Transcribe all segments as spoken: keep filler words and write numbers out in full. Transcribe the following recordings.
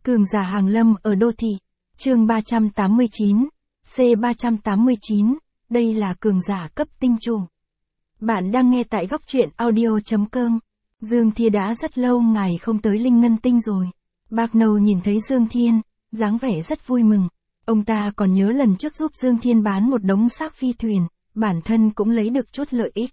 Cường giả hàng lâm ở đô thị. Chương ba trăm tám mươi chín, C ba trăm tám mươi chín, đây là cường giả cấp tinh chủ. Bạn đang nghe tại góc truyện audio chấm com. Dương Thiên đã rất lâu ngày không tới Linh Ngân Tinh rồi. Bạc Nâu nhìn thấy Dương Thiên, dáng vẻ rất vui mừng. Ông ta còn nhớ lần trước giúp Dương Thiên bán một đống xác phi thuyền, bản thân cũng lấy được chút lợi ích.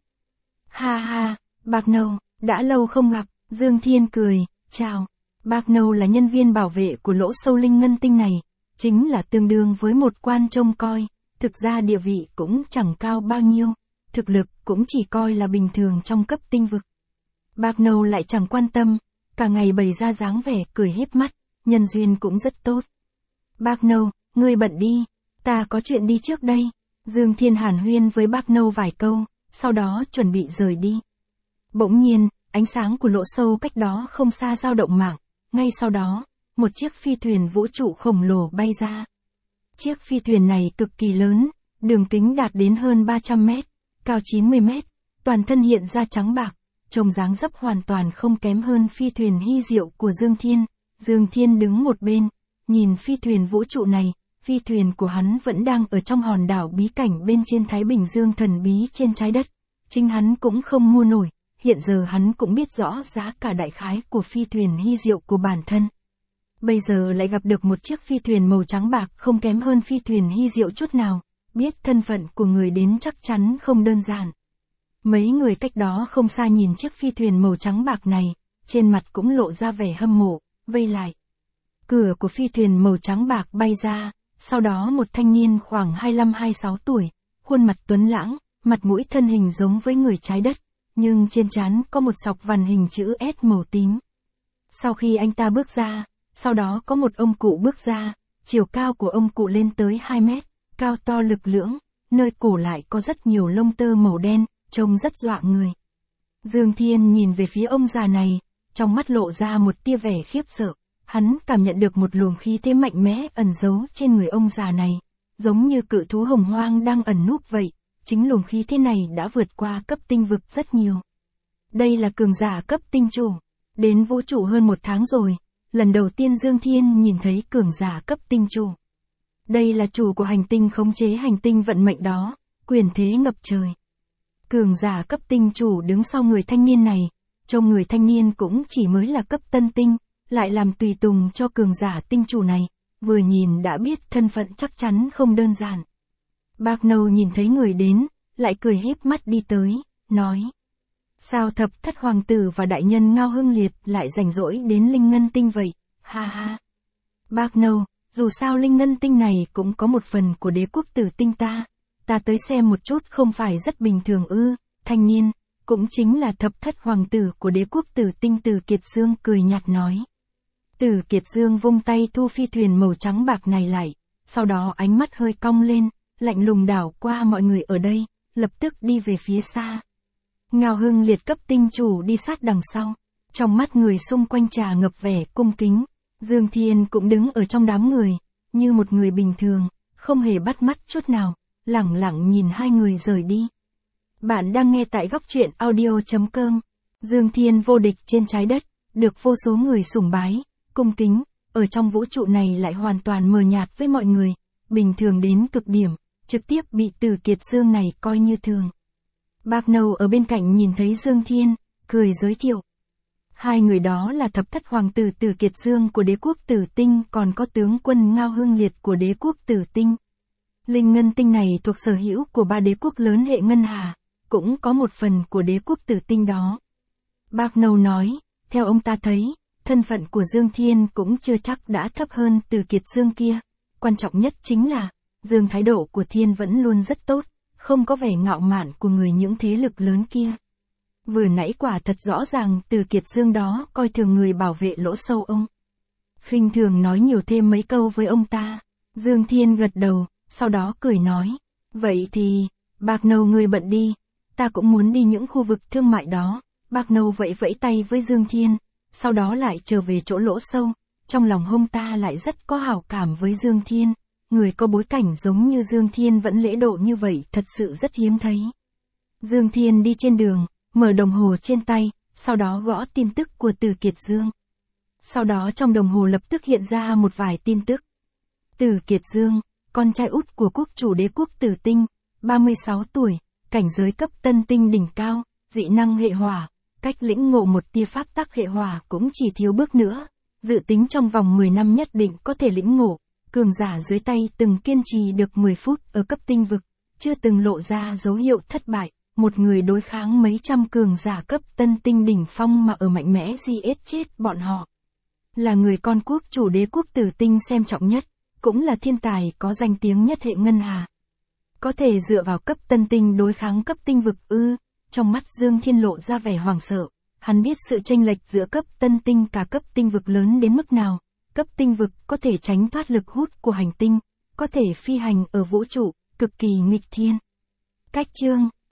Ha ha, Bạc Nâu, đã lâu không gặp, Dương Thiên cười, chào. Bạc Nâu là nhân viên bảo vệ của lỗ sâu Linh Ngân Tinh này, chính là tương đương với một quan trông coi, thực ra địa vị cũng chẳng cao bao nhiêu, thực lực cũng chỉ coi là bình thường trong cấp tinh vực. Bạc Nâu lại chẳng quan tâm, cả ngày bày ra dáng vẻ cười híp mắt, nhân duyên cũng rất tốt. Bạc Nâu, ngươi bận đi, ta có chuyện đi trước đây. Dương Thiên hàn huyên với Bạc Nâu vài câu, sau đó chuẩn bị rời đi. Bỗng nhiên, ánh sáng của lỗ sâu cách đó không xa dao động mạng, ngay sau đó, một chiếc phi thuyền vũ trụ khổng lồ bay ra. Chiếc phi thuyền này cực kỳ lớn, đường kính đạt đến hơn ba trăm mét, cao chín mươi mét, toàn thân hiện ra trắng bạc, trông dáng dấp hoàn toàn không kém hơn phi thuyền hy diệu của Dương Thiên. Dương Thiên đứng một bên, nhìn phi thuyền vũ trụ này, phi thuyền của hắn vẫn đang ở trong hòn đảo bí cảnh bên trên Thái Bình Dương thần bí trên trái đất. Chính hắn cũng không mua nổi, hiện giờ hắn cũng biết rõ giá cả đại khái của phi thuyền hy diệu của bản thân. Bây giờ lại gặp được một chiếc phi thuyền màu trắng bạc không kém hơn phi thuyền hy diệu chút nào, biết thân phận của người đến chắc chắn không đơn giản. Mấy người cách đó không xa nhìn chiếc phi thuyền màu trắng bạc này, trên mặt cũng lộ ra vẻ hâm mộ, vây lại. Cửa của phi thuyền màu trắng bạc bay ra, sau đó một thanh niên khoảng hai mươi lăm hai mươi sáu tuổi, khuôn mặt tuấn lãng, mặt mũi thân hình giống với người trái đất, nhưng trên trán có một sọc vằn hình chữ S màu tím. Sau khi anh ta bước ra, sau đó có một ông cụ bước ra, chiều cao của ông cụ lên tới hai mét, cao to lực lưỡng, nơi cổ lại có rất nhiều lông tơ màu đen, trông rất dọa người. Dương Thiên nhìn về phía ông già này, trong mắt lộ ra một tia vẻ khiếp sợ, hắn cảm nhận được một luồng khí thế mạnh mẽ ẩn giấu trên người ông già này, giống như cự thú hồng hoang đang ẩn núp vậy, chính luồng khí thế này đã vượt qua cấp tinh vực rất nhiều. Đây là cường giả cấp tinh chủ, đến vũ trụ hơn một tháng rồi, lần đầu tiên Dương Thiên nhìn thấy cường giả cấp tinh chủ. Đây là chủ của hành tinh khống chế hành tinh vận mệnh đó, quyền thế ngập trời. Cường giả cấp tinh chủ đứng sau người thanh niên này, trông người thanh niên cũng chỉ mới là cấp tân tinh, lại làm tùy tùng cho cường giả tinh chủ này, vừa nhìn đã biết thân phận chắc chắn không đơn giản. Bạc Nâu nhìn thấy người đến, lại cười híp mắt đi tới, nói: sao thập thất hoàng tử và đại nhân Ngao Hưng Liệt lại rảnh rỗi đến Linh Ngân Tinh vậy, ha ha. Bạc Nâu, dù sao Linh Ngân Tinh này cũng có một phần của đế quốc tử tinh ta, ta tới xem một chút không phải rất bình thường ư. Thanh niên, cũng chính là thập thất hoàng tử của đế quốc tử tinh Từ Kiệt Dương cười nhạt nói. Từ Kiệt Dương vung tay thu phi thuyền màu trắng bạc này lại, sau đó ánh mắt hơi cong lên, lạnh lùng đảo qua mọi người ở đây, lập tức đi về phía xa. Ngao Hưng Liệt cấp tinh chủ đi sát đằng sau, trong mắt người xung quanh trà ngập vẻ cung kính. Dương Thiên cũng đứng ở trong đám người, như một người bình thường, không hề bắt mắt chút nào, lẳng lặng nhìn hai người rời đi. Bạn đang nghe tại góc truyện audio chấm com. Dương Thiên vô địch trên trái đất, được vô số người sùng bái, cung kính, ở trong vũ trụ này lại hoàn toàn mờ nhạt với mọi người, bình thường đến cực điểm, trực tiếp bị Từ Kiệt Dương này coi như thường. Bạc Nâu ở bên cạnh nhìn thấy Dương Thiên, cười giới thiệu. Hai người đó là thập thất hoàng tử Từ Kiệt Dương của đế quốc Tử Tinh, còn có tướng quân Ngao Hưng Liệt của đế quốc Tử Tinh. Linh Ngân Tinh này thuộc sở hữu của ba đế quốc lớn hệ Ngân Hà, cũng có một phần của đế quốc Tử Tinh đó. Bạc Nâu nói, theo ông ta thấy, thân phận của Dương Thiên cũng chưa chắc đã thấp hơn Từ Kiệt Dương kia, quan trọng nhất chính là, Dương thái độ của Thiên vẫn luôn rất tốt, không có vẻ ngạo mạn của người những thế lực lớn kia. Vừa nãy quả thật rõ ràng Từ Kiệt Dương đó coi thường người bảo vệ lỗ sâu ông. Khinh thường nói nhiều thêm mấy câu với ông ta. Dương Thiên gật đầu, sau đó cười nói, vậy thì, Bạc Nâu ngươi bận đi, ta cũng muốn đi những khu vực thương mại đó. Bạc Nâu vẫy vẫy tay với Dương Thiên, sau đó lại trở về chỗ lỗ sâu, trong lòng ông ta lại rất có hảo cảm với Dương Thiên. Người có bối cảnh giống như Dương Thiên vẫn lễ độ như vậy thật sự rất hiếm thấy. Dương Thiên đi trên đường, mở đồng hồ trên tay, sau đó gõ tin tức của Từ Kiệt Dương. Sau đó trong đồng hồ lập tức hiện ra một vài tin tức. Từ Kiệt Dương, con trai út của quốc chủ đế quốc Tử Tinh, ba mươi sáu tuổi, cảnh giới cấp tân tinh đỉnh cao, dị năng hệ hỏa, cách lĩnh ngộ một tia pháp tắc hệ hỏa cũng chỉ thiếu bước nữa, dự tính trong vòng mười năm nhất định có thể lĩnh ngộ, cường giả dưới tay từng kiên trì được mười phút ở cấp tinh vực, chưa từng lộ ra dấu hiệu thất bại, một người đối kháng mấy trăm cường giả cấp tân tinh đỉnh phong mà ở mạnh mẽ giết chết bọn họ. Là người con quốc chủ đế quốc Tử Tinh xem trọng nhất, cũng là thiên tài có danh tiếng nhất hệ ngân hà. Có thể dựa vào cấp tân tinh đối kháng cấp tinh vực ư? Trong mắt Dương Thiên lộ ra vẻ hoảng sợ, hắn biết sự chênh lệch giữa cấp tân tinh cả cấp tinh vực lớn đến mức nào. Cấp tinh vực có thể tránh thoát lực hút của hành tinh, có thể phi hành ở vũ trụ, cực kỳ nghịch thiên. Cách chương